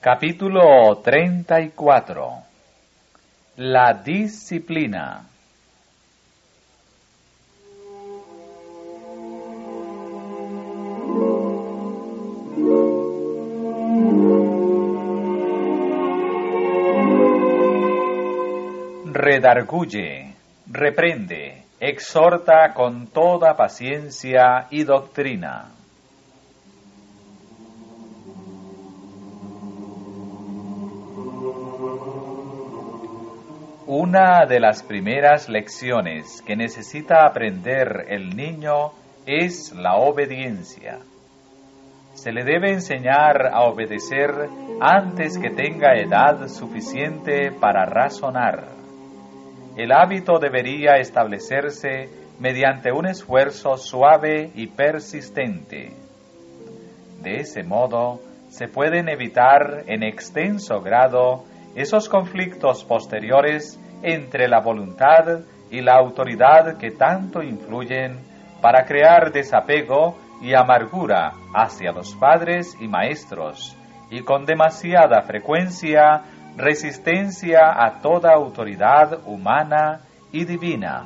Capítulo 34. La disciplina. Redarguye, reprende, exhorta con toda paciencia y doctrina. Una de las primeras lecciones que necesita aprender el niño es la obediencia. Se le debe enseñar a obedecer antes que tenga edad suficiente para razonar. El hábito debería establecerse mediante un esfuerzo suave y persistente. De ese modo, se pueden evitar en extenso grado esos conflictos posteriores entre la voluntad y la autoridad que tanto influyen para crear desapego y amargura hacia los padres y maestros, y con demasiada frecuencia resistencia a toda autoridad humana y divina.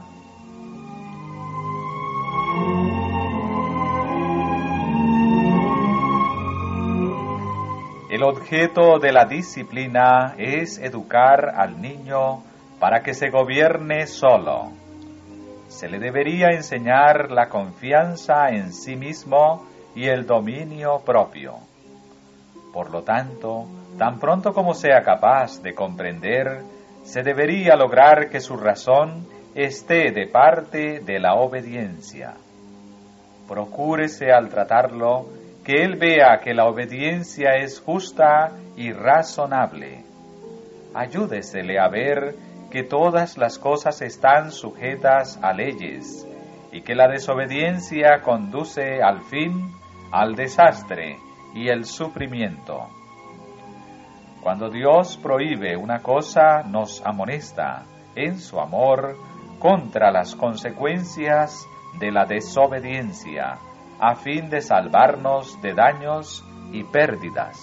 El objeto de la disciplina es educar al niño para que se gobierne solo. Se le debería enseñar la confianza en sí mismo y el dominio propio. Por lo tanto, tan pronto como sea capaz de comprender, se debería lograr que su razón esté de parte de la obediencia. Procúrese al tratarlo que él vea que la obediencia es justa y razonable. Ayúdesele a ver que todas las cosas están sujetas a leyes y que la desobediencia conduce al fin al desastre y el sufrimiento. Cuando Dios prohíbe una cosa, nos amonesta en su amor contra las consecuencias de la desobediencia, a fin de salvarnos de daños y pérdidas.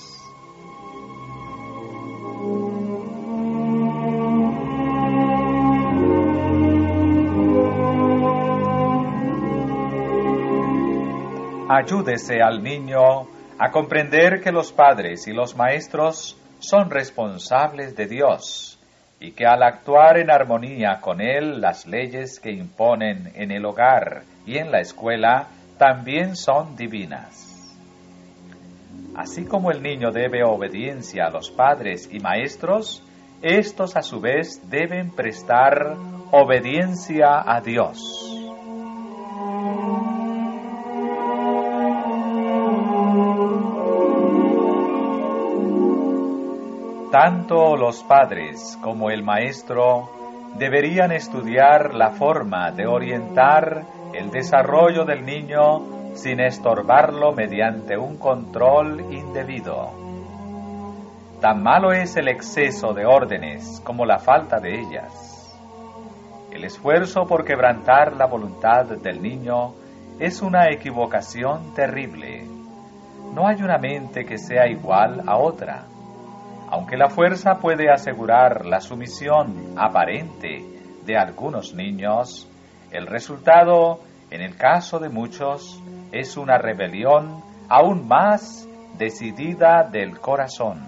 Ayúdese al niño a comprender que los padres y los maestros son responsables de Dios y que al actuar en armonía con Él, las leyes que imponen en el hogar y en la escuela también son divinas. Así como el niño debe obediencia a los padres y maestros, estos a su vez deben prestar obediencia a Dios. Tanto los padres como el maestro deberían estudiar la forma de orientar el desarrollo del niño sin estorbarlo mediante un control indebido. Tan malo es el exceso de órdenes como la falta de ellas. El esfuerzo por quebrantar la voluntad del niño es una equivocación terrible. No hay una mente que sea igual a otra. Aunque la fuerza puede asegurar la sumisión aparente de algunos niños, el resultado, en el caso de muchos, es una rebelión aún más decidida del corazón.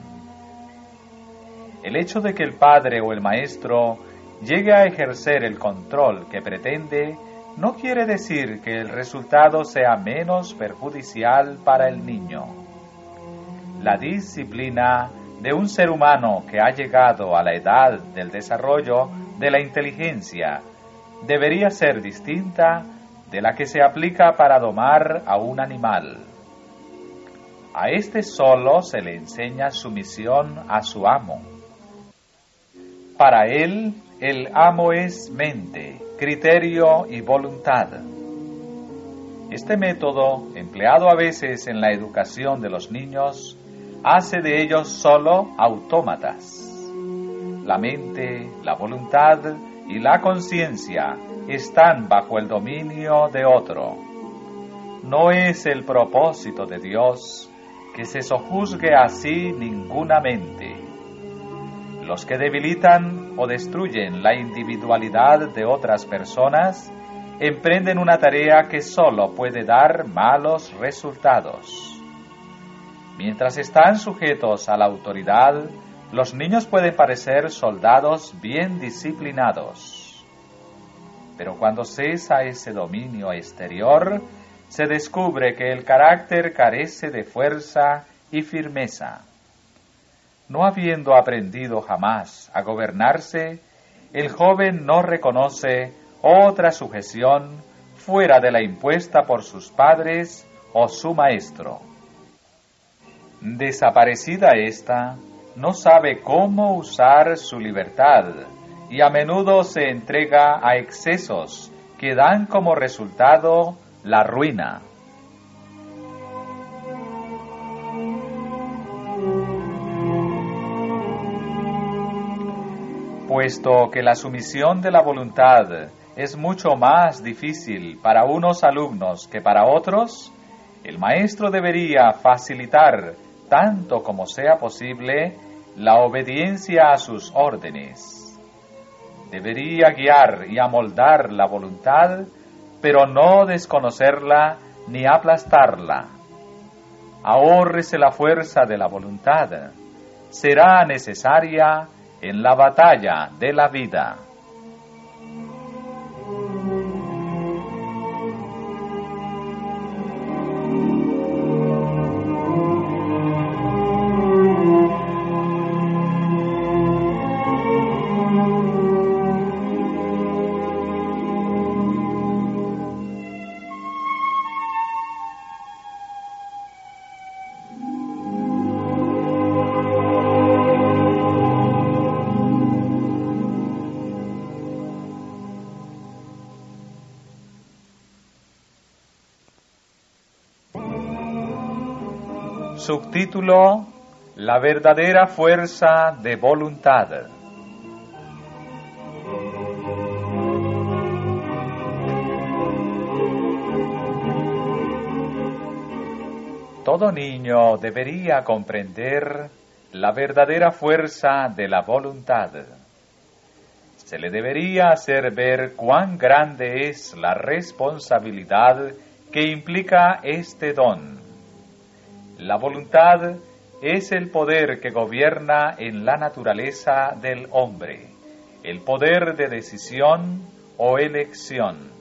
El hecho de que el padre o el maestro llegue a ejercer el control que pretende no quiere decir que el resultado sea menos perjudicial para el niño. La disciplina de un ser humano que ha llegado a la edad del desarrollo de la inteligencia debería ser distinta de la que se aplica para domar a un animal. A este solo se le enseña sumisión a su amo. Para él, el amo es mente, criterio y voluntad. Este método, empleado a veces en la educación de los niños, hace de ellos solo autómatas. La mente, la voluntad y la conciencia están bajo el dominio de otro. No es el propósito de Dios que se sojuzgue así ninguna mente. Los que debilitan o destruyen la individualidad de otras personas emprenden una tarea que solo puede dar malos resultados. Mientras están sujetos a la autoridad, los niños pueden parecer soldados bien disciplinados. Pero cuando cesa ese dominio exterior, se descubre que el carácter carece de fuerza y firmeza. No habiendo aprendido jamás a gobernarse, el joven no reconoce otra sujeción fuera de la impuesta por sus padres o su maestro. Desaparecida ésta, no sabe cómo usar su libertad y a menudo se entrega a excesos que dan como resultado la ruina. Puesto que la sumisión de la voluntad es mucho más difícil para unos alumnos que para otros, el maestro debería facilitar, tanto como sea posible, la obediencia a sus órdenes. Debería guiar y amoldar la voluntad, pero no desconocerla ni aplastarla. Ahórrese la fuerza de la voluntad. Será necesaria en la batalla de la vida. Subtítulo: La verdadera fuerza de voluntad. Todo niño debería comprender la verdadera fuerza de la voluntad. Se le debería hacer ver cuán grande es la responsabilidad que implica este don. La voluntad es el poder que gobierna en la naturaleza del hombre, el poder de decisión o elección.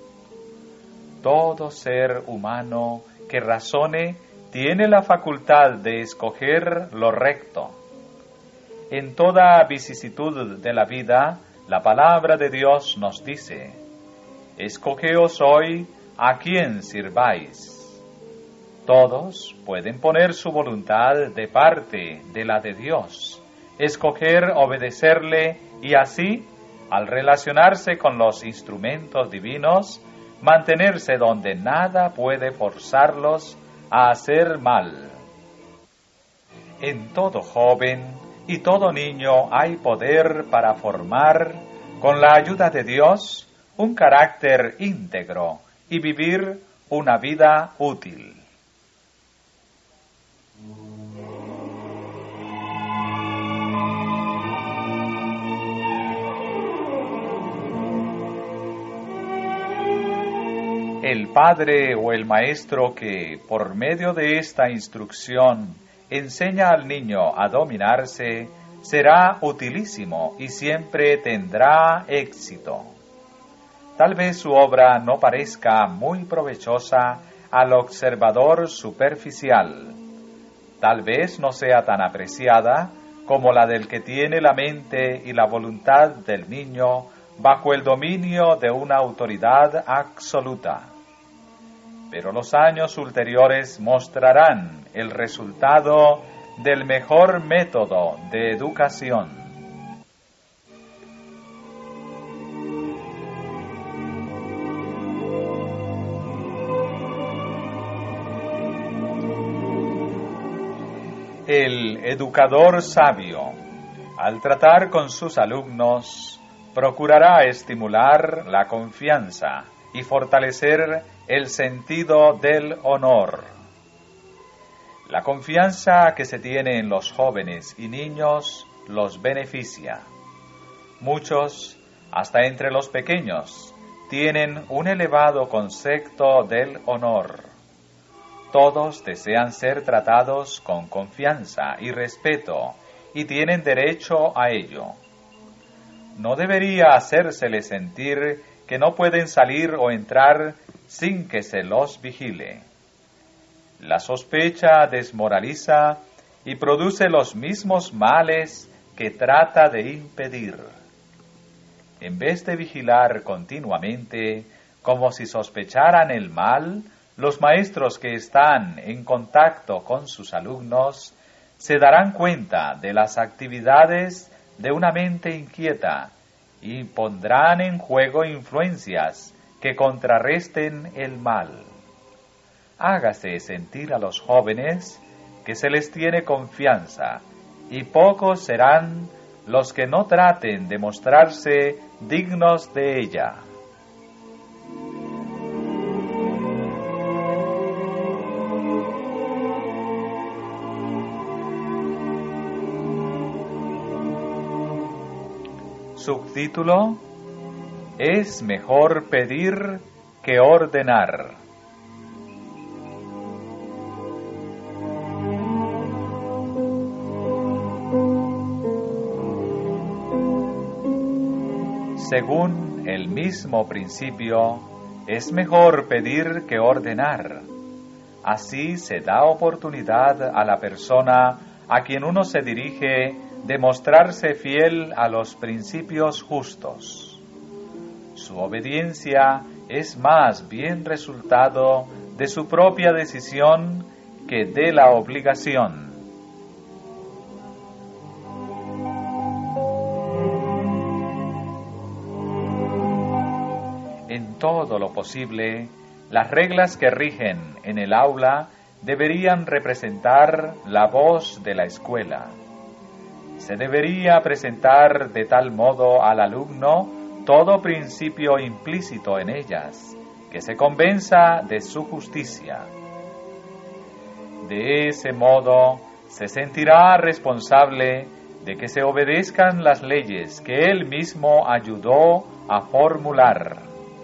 Todo ser humano que razone tiene la facultad de escoger lo recto. En toda vicisitud de la vida, la palabra de Dios nos dice: escogeos hoy a quién sirváis. Todos pueden poner su voluntad de parte de la de Dios, escoger obedecerle y así, al relacionarse con los instrumentos divinos, mantenerse donde nada puede forzarlos a hacer mal. En todo joven y todo niño hay poder para formar, con la ayuda de Dios, un carácter íntegro y vivir una vida útil. El padre o el maestro que, por medio de esta instrucción, enseña al niño a dominarse, será utilísimo y siempre tendrá éxito. Tal vez su obra no parezca muy provechosa al observador superficial. Tal vez no sea tan apreciada como la del que tiene la mente y la voluntad del niño bajo el dominio de una autoridad absoluta. Pero los años ulteriores mostrarán el resultado del mejor método de educación. El educador sabio, al tratar con sus alumnos, procurará estimular la confianza y fortalecer el sentido del honor. La confianza que se tiene en los jóvenes y niños los beneficia. Muchos, hasta entre los pequeños, tienen un elevado concepto del honor. Todos desean ser tratados con confianza y respeto y tienen derecho a ello. No debería hacérseles sentir que no pueden salir o entrar sin que se los vigile. La sospecha desmoraliza y produce los mismos males que trata de impedir. En vez de vigilar continuamente, como si sospecharan el mal, los maestros que están en contacto con sus alumnos se darán cuenta de las actividades de una mente inquieta y pondrán en juego influencias que contrarresten el mal. Hágase sentir a los jóvenes que se les tiene confianza, y pocos serán los que no traten de mostrarse dignos de ella. Subtítulo: Es mejor pedir que ordenar. Según el mismo principio, es mejor pedir que ordenar. Así se da oportunidad a la persona a quien uno se dirige de mostrarse fiel a los principios justos. Su obediencia es más bien resultado de su propia decisión que de la obligación. En todo lo posible, las reglas que rigen en el aula deberían representar la voz de la escuela. Se debería presentar de tal modo al alumno todo principio implícito en ellas, que se convenza de su justicia. De ese modo, se sentirá responsable de que se obedezcan las leyes que él mismo ayudó a formular.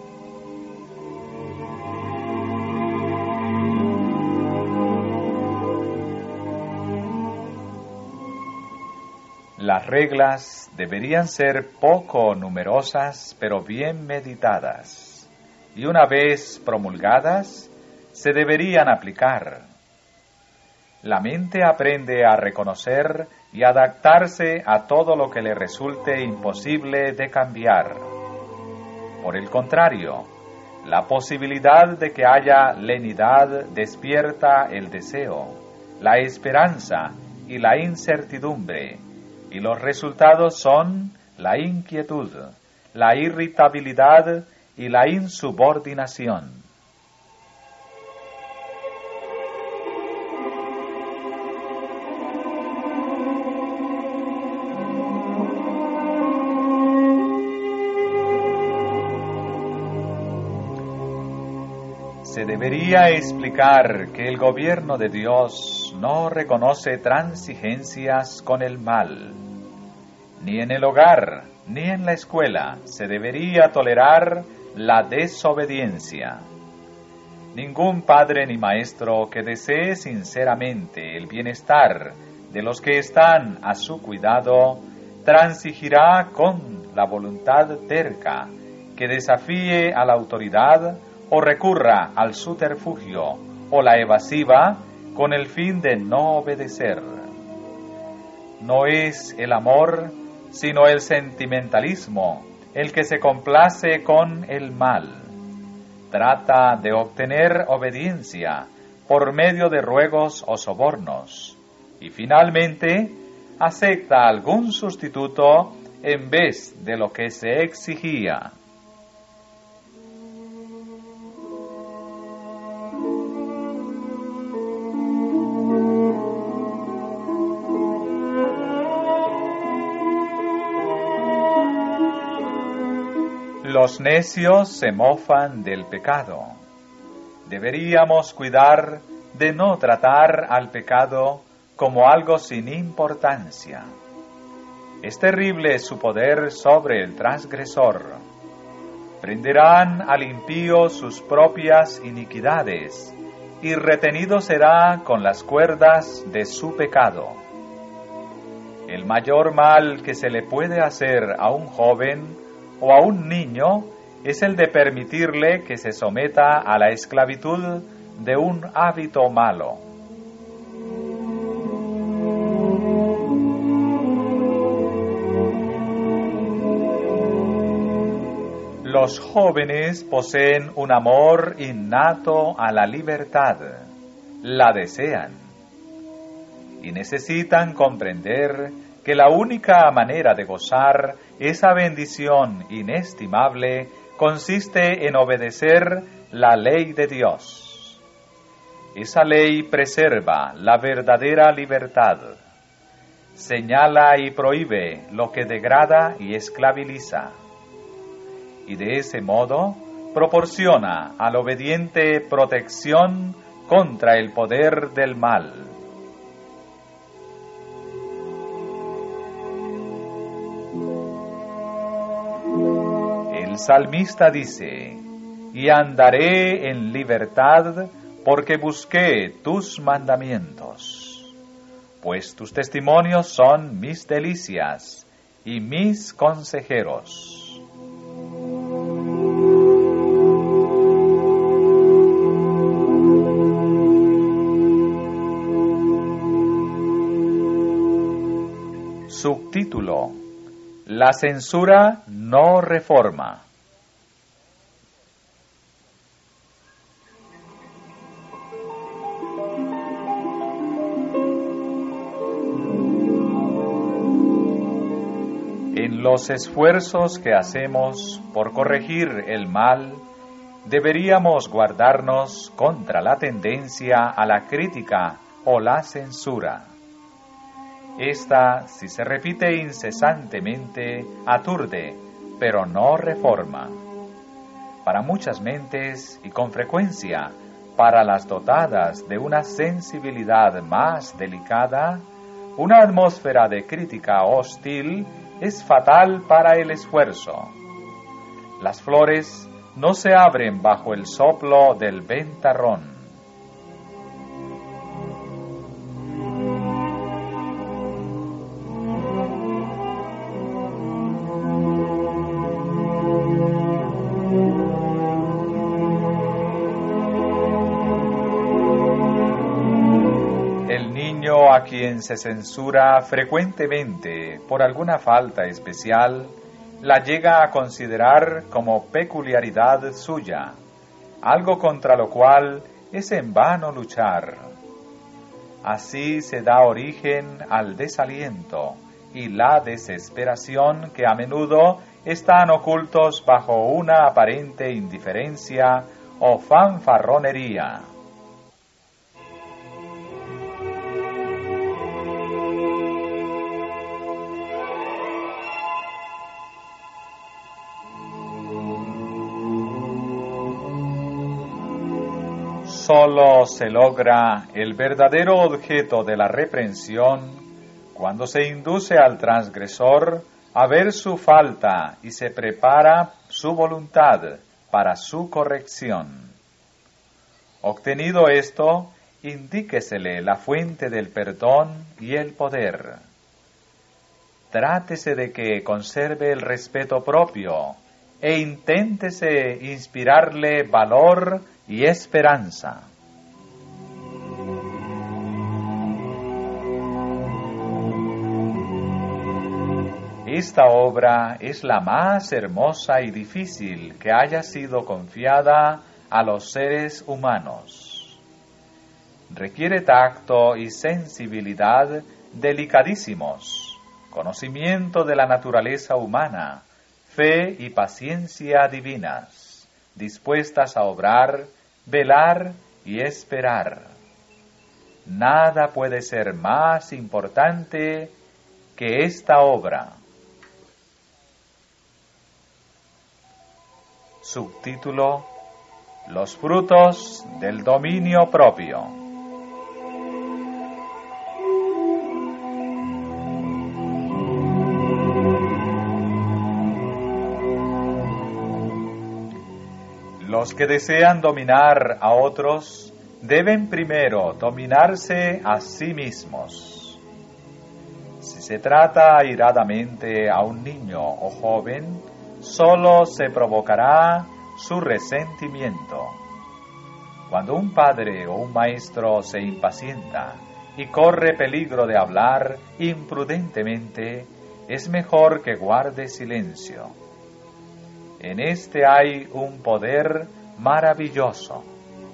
Las reglas deberían ser poco numerosas, pero bien meditadas, y una vez promulgadas, se deberían aplicar. La mente aprende a reconocer y adaptarse a todo lo que le resulte imposible de cambiar. Por el contrario, la posibilidad de que haya lenidad despierta el deseo, la esperanza y la incertidumbre, y los resultados son la inquietud, la irritabilidad y la insubordinación. Se debería explicar que el gobierno de Dios no reconoce transigencias con el mal. Ni en el hogar, ni en la escuela se debería tolerar la desobediencia. Ningún padre ni maestro que desee sinceramente el bienestar de los que están a su cuidado transigirá con la voluntad terca que desafíe a la autoridad o recurra al subterfugio o la evasiva con el fin de no obedecer. No es el amor, sino el sentimentalismo el que se complace con el mal. Trata de obtener obediencia por medio de ruegos o sobornos, y finalmente acepta algún sustituto en vez de lo que se exigía. Los necios se mofan del pecado. Deberíamos cuidar de no tratar al pecado como algo sin importancia. Es terrible su poder sobre el transgresor. Prenderán al impío sus propias iniquidades, y retenido será con las cuerdas de su pecado. El mayor mal que se le puede hacer a un joven o a un niño es el de permitirle que se someta a la esclavitud de un hábito malo. Los jóvenes poseen un amor innato a la libertad, la desean y necesitan comprender que la única manera de gozar esa bendición inestimable consiste en obedecer la ley de Dios. Esa ley preserva la verdadera libertad, señala y prohíbe lo que degrada y esclaviza, y de ese modo proporciona al obediente protección contra el poder del mal. El salmista dice: «Y andaré en libertad, porque busqué tus mandamientos. Pues tus testimonios son mis delicias y mis consejeros». Subtítulo: La censura no reforma. En los esfuerzos que hacemos por corregir el mal, deberíamos guardarnos contra la tendencia a la crítica o la censura. Esta, si se repite incesantemente, aturde, pero no reforma. Para muchas mentes, y con frecuencia para las dotadas de una sensibilidad más delicada, una atmósfera de crítica hostil es fatal para el esfuerzo. Las flores no se abren bajo el soplo del ventarrón. A quien se censura frecuentemente por alguna falta especial, la llega a considerar como peculiaridad suya, algo contra lo cual es en vano luchar. Así se da origen al desaliento y la desesperación que a menudo están ocultos bajo una aparente indiferencia o fanfarronería. Solo se logra el verdadero objeto de la reprensión cuando se induce al transgresor a ver su falta y se prepara su voluntad para su corrección. Obtenido esto, indíquesele la fuente del perdón y el poder. Trátese de que conserve el respeto propio e inténtese inspirarle valor y esperanza. Esta obra es la más hermosa y difícil que haya sido confiada a los seres humanos. Requiere tacto y sensibilidad delicadísimos, conocimiento de la naturaleza humana, fe y paciencia divinas, dispuestas a obrar, velar y esperar. Nada puede ser más importante que esta obra. Subtítulo: Los frutos del dominio propio. Los que desean dominar a otros deben primero dominarse a sí mismos. Si se trata airadamente a un niño o joven, solo se provocará su resentimiento. Cuando un padre o un maestro se impacienta y corre peligro de hablar imprudentemente, es mejor que guarde silencio. En este hay un poder maravilloso.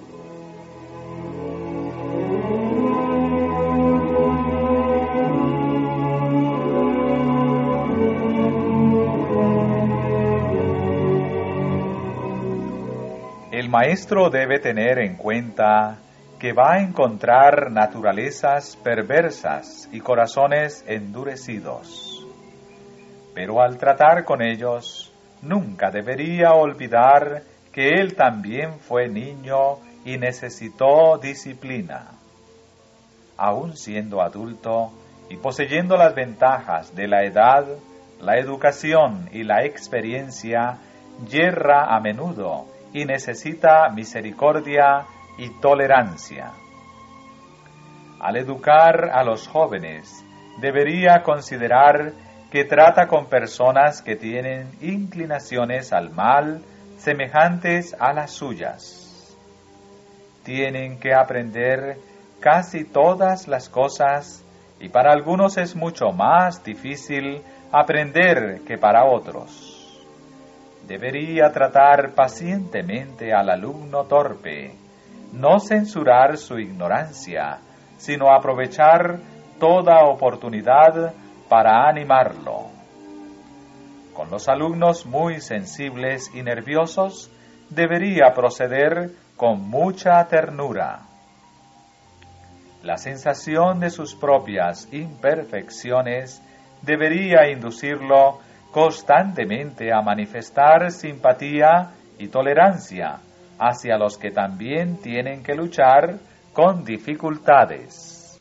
El maestro debe tener en cuenta que va a encontrar naturalezas perversas y corazones endurecidos. Pero al tratar con ellos, nunca debería olvidar que él también fue niño y necesitó disciplina. Aún siendo adulto y poseyendo las ventajas de la edad, la educación y la experiencia, yerra a menudo y necesita misericordia y tolerancia. Al educar a los jóvenes, debería considerar que trata con personas que tienen inclinaciones al mal semejantes a las suyas. Tienen que aprender casi todas las cosas y para algunos es mucho más difícil aprender que para otros. Debería tratar pacientemente al alumno torpe, no censurar su ignorancia, sino aprovechar toda oportunidad para animarlo. Con los alumnos muy sensibles y nerviosos, debería proceder con mucha ternura. La sensación de sus propias imperfecciones debería inducirlo constantemente a manifestar simpatía y tolerancia hacia los que también tienen que luchar con dificultades.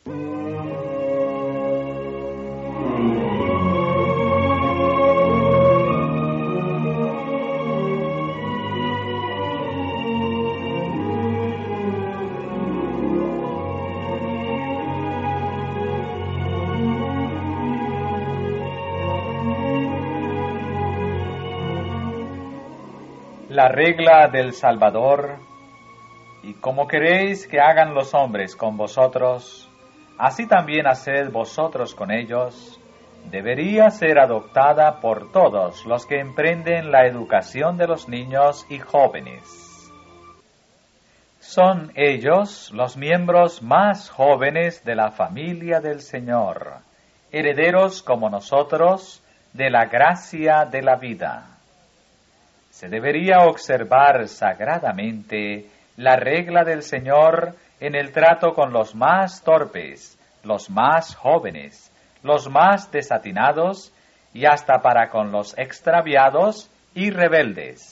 La regla del Salvador: y como queréis que hagan los hombres con vosotros, así también haced vosotros con ellos, debería ser adoptada por todos los que emprenden la educación de los niños y jóvenes. Son ellos los miembros más jóvenes de la familia del Señor, herederos como nosotros de la gracia de la vida. Se debería observar sagradamente la regla del Señor en el trato con los más torpes, los más jóvenes, los más desatinados y hasta para con los extraviados y rebeldes.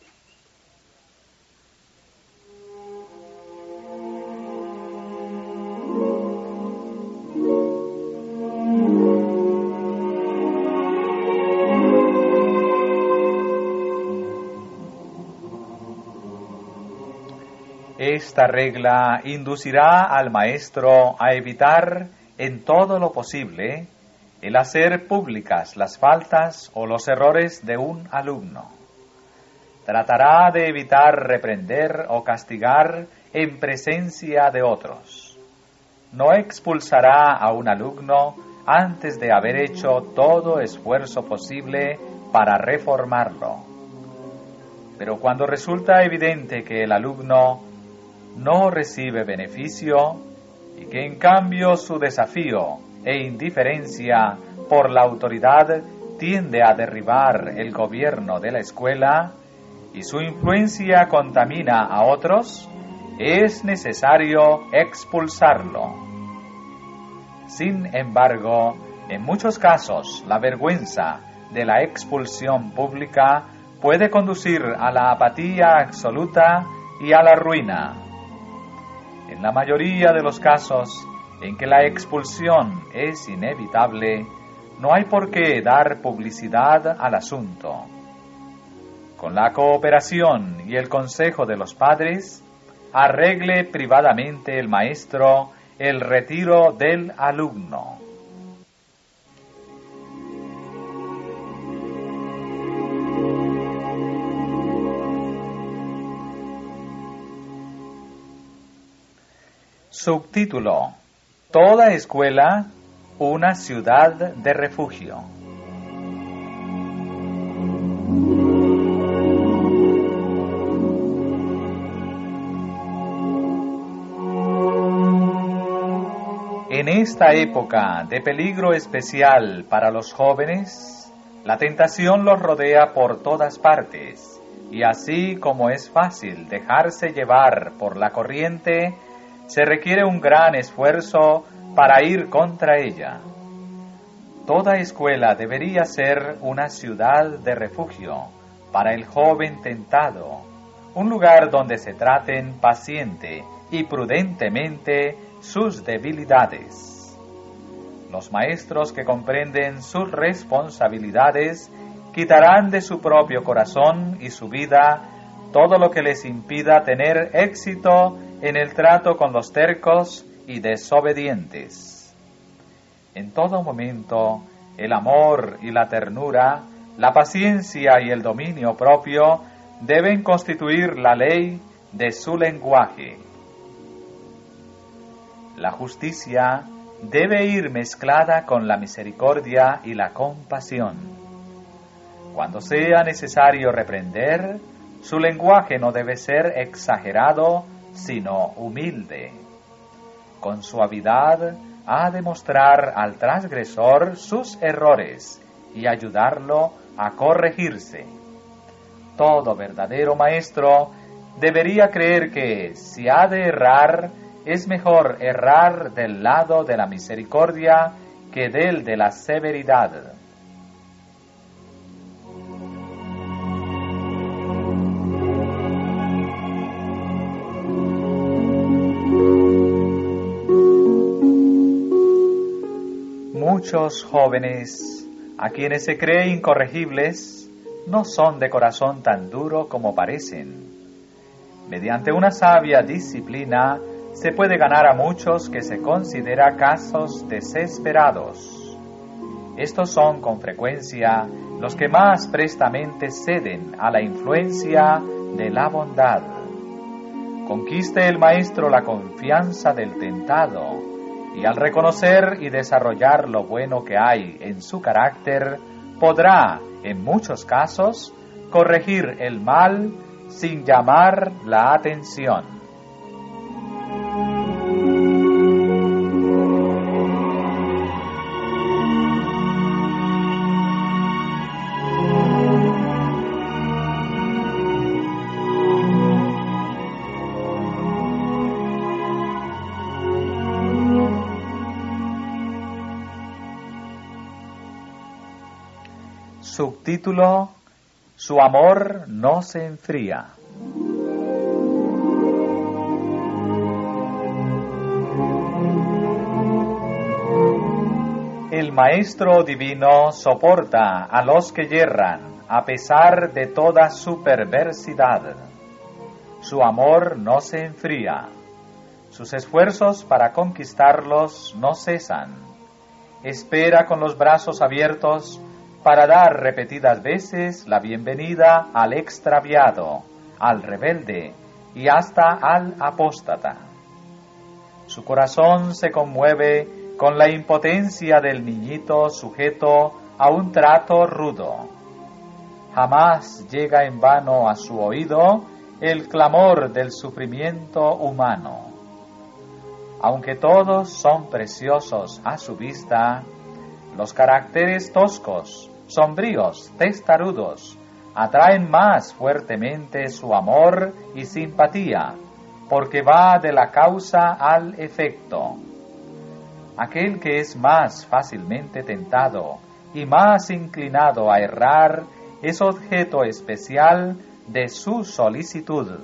Esta regla inducirá al maestro a evitar en todo lo posible el hacer públicas las faltas o los errores de un alumno. Tratará de evitar reprender o castigar en presencia de otros. No expulsará a un alumno antes de haber hecho todo esfuerzo posible para reformarlo. Pero cuando resulta evidente que el alumno no recibe beneficio y que en cambio su desafío e indiferencia por la autoridad tiende a derribar el gobierno de la escuela y su influencia contamina a otros, es necesario expulsarlo. Sin embargo, en muchos casos la vergüenza de la expulsión pública puede conducir a la apatía absoluta y a la ruina. En la mayoría de los casos en que la expulsión es inevitable, no hay por qué dar publicidad al asunto. con la cooperación y el consejo de los padres, arregle privadamente el maestro el retiro del alumno. Subtítulo: Toda escuela, una ciudad de refugio. En esta época de peligro especial para los jóvenes, la tentación los rodea por todas partes, y así como es fácil dejarse llevar por la corriente, se requiere un gran esfuerzo para ir contra ella. Toda escuela debería ser una ciudad de refugio para el joven tentado, un lugar donde se traten paciente y prudentemente sus debilidades. Los maestros que comprenden sus responsabilidades quitarán de su propio corazón y su vida todo lo que les impida tener éxito en el trato con los tercos y desobedientes. En todo momento, el amor y la ternura, la paciencia y el dominio propio deben constituir la ley de su lenguaje. La justicia debe ir mezclada con la misericordia y la compasión. Cuando sea necesario reprender, su lenguaje no debe ser exagerado, sino humilde. Con suavidad ha de mostrar al transgresor sus errores y ayudarlo a corregirse. Todo verdadero maestro debería creer que, si ha de errar, es mejor errar del lado de la misericordia que del de la severidad. Muchos jóvenes, a quienes se cree incorregibles, no son de corazón tan duro como parecen. Mediante una sabia disciplina, se puede ganar a muchos que se considera casos desesperados. Estos son con frecuencia los que más prestamente ceden a la influencia de la bondad. Conquiste el maestro la confianza del tentado, y al reconocer y desarrollar lo bueno que hay en su carácter, podrá, en muchos casos, corregir el mal sin llamar la atención. Subtítulo: Su amor no se enfría. El Maestro Divino soporta a los que yerran a pesar de toda su perversidad. Su amor no se enfría. Sus esfuerzos para conquistarlos no cesan. Espera con los brazos abiertos para dar repetidas veces la bienvenida al extraviado, al rebelde y hasta al apóstata. Su corazón se conmueve con la impotencia del niñito sujeto a un trato rudo. Jamás llega en vano a su oído el clamor del sufrimiento humano. Aunque todos son preciosos a su vista, los caracteres toscos, sombríos, testarudos, atraen más fuertemente su amor y simpatía, porque va de la causa al efecto. Aquel que es más fácilmente tentado y más inclinado a errar es objeto especial de su solicitud.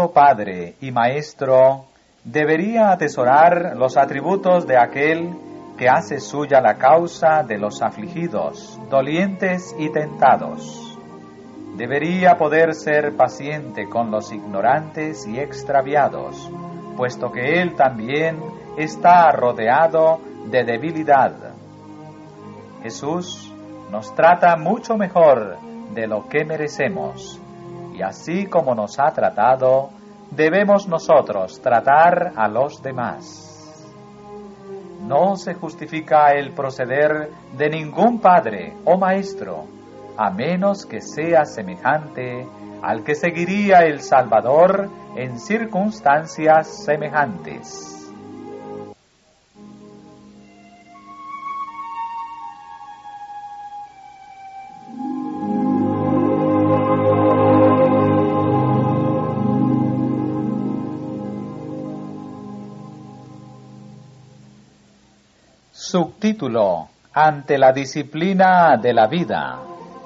todo Padre y Maestro debería atesorar los atributos de aquel que hace suya la causa de los afligidos, dolientes y tentados. Debería poder ser paciente con los ignorantes y extraviados, puesto que él también está rodeado de debilidad. Jesús nos trata mucho mejor de lo que merecemos, y así como nos ha tratado, debemos nosotros tratar a los demás. No se justifica el proceder de ningún padre o maestro, a menos que sea semejante al que seguiría el Salvador en circunstancias semejantes. Subtítulo: Ante la disciplina de la vida.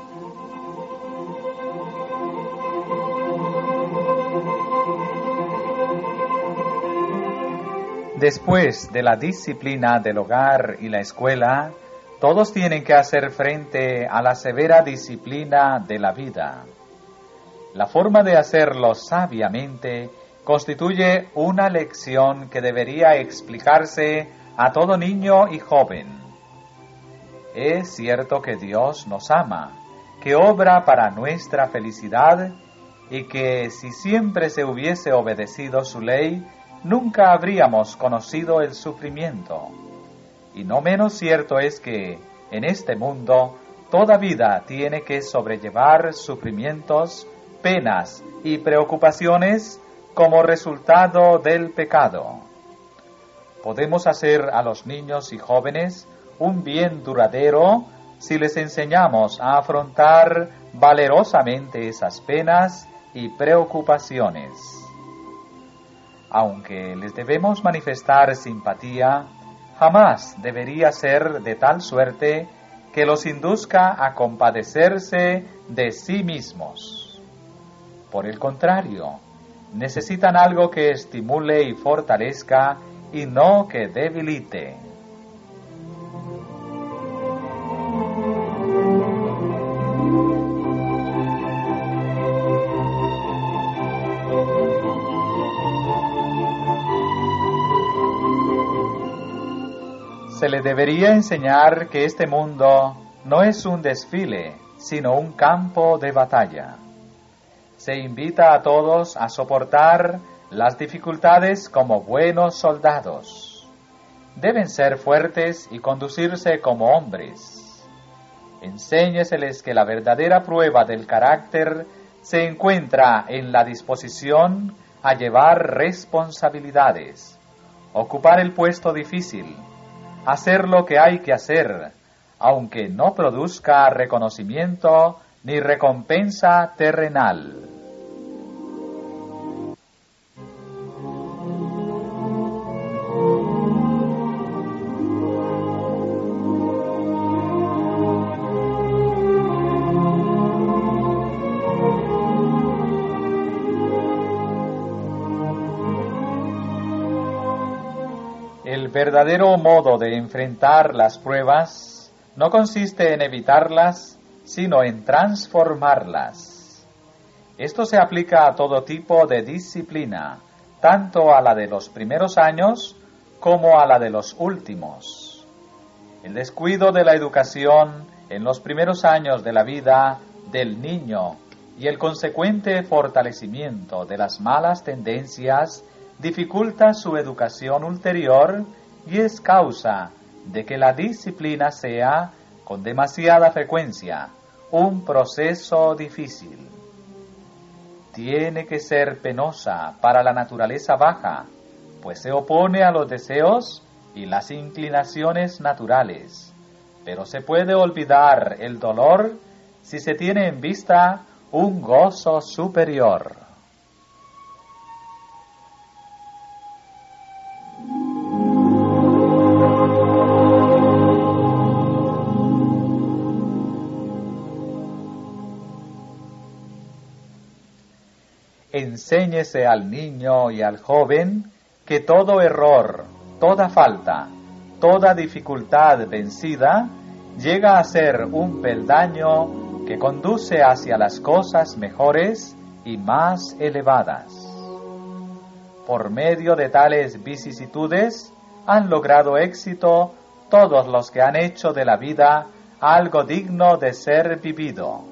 Después de la disciplina del hogar y la escuela, todos tienen que hacer frente a la severa disciplina de la vida. La forma de hacerlo sabiamente constituye una lección que debería explicarse a todo niño y joven. Es cierto que Dios nos ama, que obra para nuestra felicidad y que si siempre se hubiese obedecido su ley, nunca habríamos conocido el sufrimiento. Y no menos cierto es que, en este mundo, toda vida tiene que sobrellevar sufrimientos, penas y preocupaciones como resultado del pecado. Podemos hacer a los niños y jóvenes un bien duradero si les enseñamos a afrontar valerosamente esas penas y preocupaciones. Aunque les debemos manifestar simpatía, jamás debería ser de tal suerte que los induzca a compadecerse de sí mismos. Por el contrario, necesitan algo que estimule y fortalezca y no que debilite. Se le debería enseñar que este mundo no es un desfile, sino un campo de batalla. Se invita a todos a soportar las dificultades como buenos soldados. Deben ser fuertes y conducirse como hombres. Enséñeseles que la verdadera prueba del carácter se encuentra en la disposición a llevar responsabilidades, ocupar el puesto difícil, hacer lo que hay que hacer, aunque no produzca reconocimiento ni recompensa terrenal. El verdadero modo de enfrentar las pruebas no consiste en evitarlas, sino en transformarlas. Esto se aplica a todo tipo de disciplina, tanto a la de los primeros años como a la de los últimos. El descuido de la educación en los primeros años de la vida del niño y el consecuente fortalecimiento de las malas tendencias dificulta su educación ulterior y es causa de que la disciplina sea, con demasiada frecuencia, un proceso difícil. Tiene que ser penosa para la naturaleza baja, pues se opone a los deseos y las inclinaciones naturales, pero se puede olvidar el dolor si se tiene en vista un gozo superior. enséñese al niño y al joven que todo error, toda falta, toda dificultad vencida llega a ser un peldaño que conduce hacia las cosas mejores y más elevadas. Por medio de tales vicisitudes han logrado éxito todos los que han hecho de la vida algo digno de ser vivido.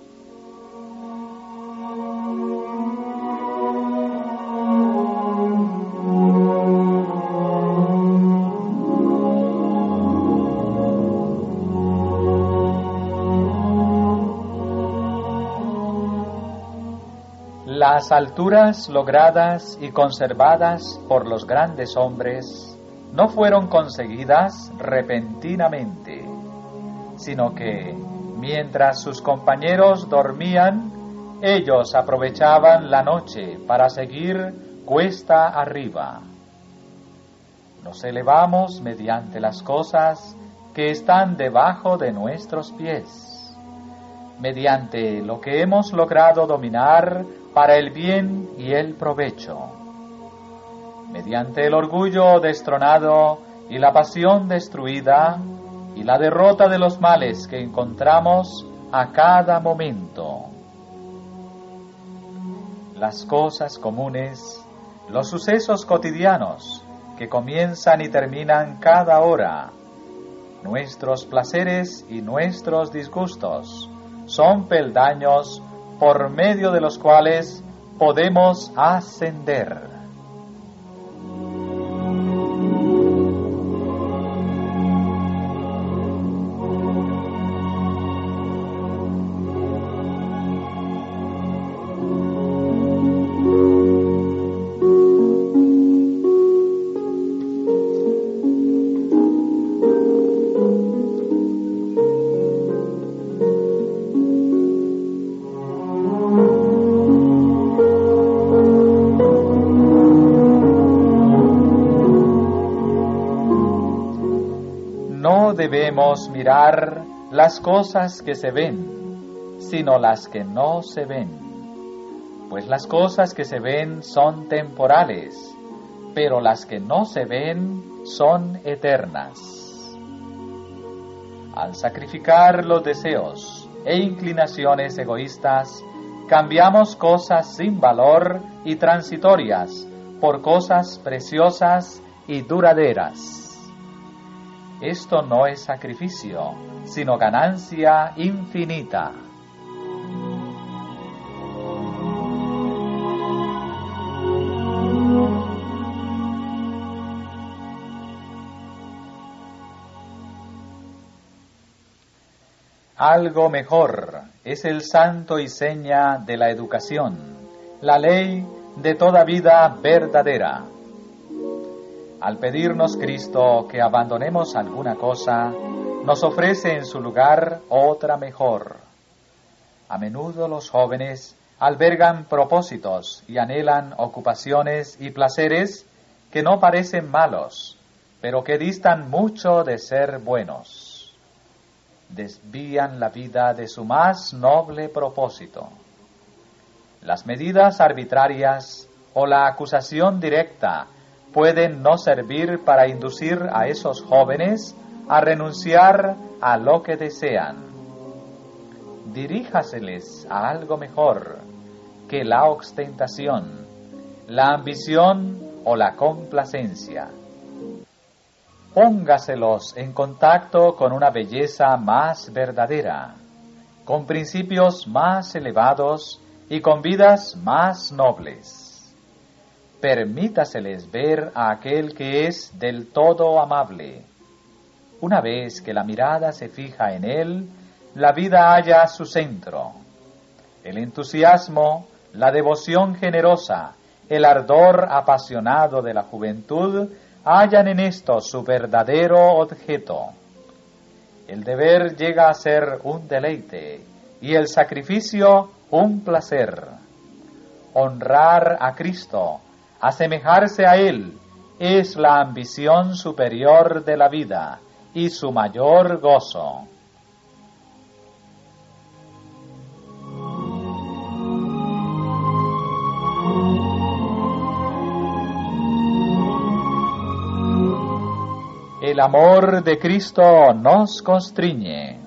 Las alturas logradas y conservadas por los grandes hombres no fueron conseguidas repentinamente, sino que, mientras sus compañeros dormían, ellos aprovechaban la noche para seguir cuesta arriba. Nos elevamos mediante las cosas que están debajo de nuestros pies, mediante lo que hemos logrado dominar para el bien y el provecho, mediante el orgullo destronado y la pasión destruida y la derrota de los males que encontramos a cada momento. Las cosas comunes, los sucesos cotidianos que comienzan y terminan cada hora, nuestros placeres y nuestros disgustos, son peldaños por medio de los cuales podemos ascender. No debemos mirar las cosas que se ven, sino las que no se ven, pues las cosas que se ven son temporales, pero las que no se ven son eternas. Al sacrificar los deseos e inclinaciones egoístas, cambiamos cosas sin valor y transitorias por cosas preciosas y duraderas. Esto no es sacrificio, sino ganancia infinita. Algo mejor es el santo y seña de la educación, la ley de toda vida verdadera. Al pedirnos Cristo que abandonemos alguna cosa, nos ofrece en su lugar otra mejor. A menudo los jóvenes albergan propósitos y anhelan ocupaciones y placeres que no parecen malos, pero que distan mucho de ser buenos. Desvían la vida de su más noble propósito. Las medidas arbitrarias o la acusación directa pueden no servir para inducir a esos jóvenes a renunciar a lo que desean. Diríjaseles a algo mejor que la ostentación, la ambición o la complacencia. Póngaselos en contacto con una belleza más verdadera, con principios más elevados y con vidas más nobles. Permítaseles ver a aquel que es del todo amable. Una vez que la mirada se fija en él, la vida halla su centro. El entusiasmo, la devoción generosa, el ardor apasionado de la juventud hallan en esto su verdadero objeto. El deber llega a ser un deleite y el sacrificio un placer. Honrar a Cristo, asemejarse a Él, es la ambición superior de la vida y su mayor gozo. El amor de Cristo nos constriñe.